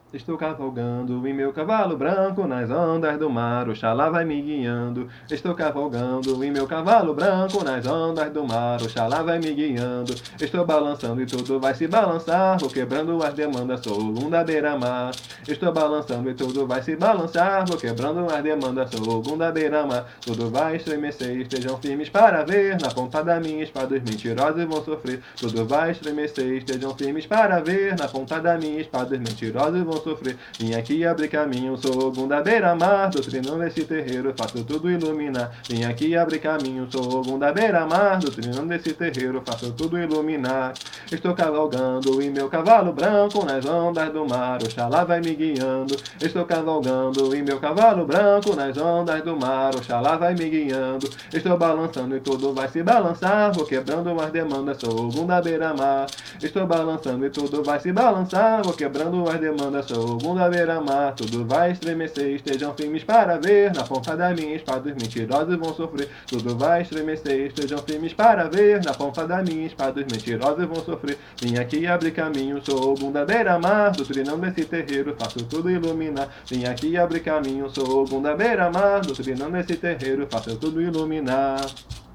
Estou cavalgando em meu cavalo branco nas ondas do mar, Oxalá vai me guiando. Estou cavalgando em meu cavalo branco nas ondas do mar, Oxalá vai me guiando. Estou balançando e tudo vai se balançar, vou quebrando as demandas, sou o Gum da beira-mar. Estou balançando e tudo vai se balançar, vou quebrando as demandas, sou o Gum da beira-mar. Tudo vai estremecer, estejam firmes para ver, na ponta da minha espada os mentirosos vão sofrer. Tudo vai estremecer, estejam firmes para ver, na ponta da minha espada os mentirosos vão sofrer. Vim aqui abrir caminho, sou Ogum da beira-mar, doutrinando esse terreiro, faço tudo iluminar. Vim aqui abrir caminho, sou Ogum da beira-mar, doutrinando esse terreiro, faço tudo iluminar. Estou cavalgando em meu cavalo branco nas ondas do mar, Oxalá vai me guiando. Estou cavalgando em meu cavalo branco nas ondas do mar, Oxalá vai me guiando. Estou balançando e tudo vai se balançar, vou quebrando as demandas, sou Ogum da beira-mar. Estou balançando e tudo vai se balançar, vou quebrando as demandas, sou Ogum da beira-mar. Tudo vai estremecer, estejam firmes para ver, na ponta da minha espada os mentirosos vão sofrer. Tudo vai estremecer, estejam firmes para ver, na ponta da minha espada os mentirosos vão sofrer. Vim aqui abrir caminho, sou Ogum da beira-mar, doutrinando esse terreiro, faço tudo iluminar. Vim aqui abrir caminho, sou Ogum da beira-mar, doutrinando esse terreiro, faço tudo iluminar.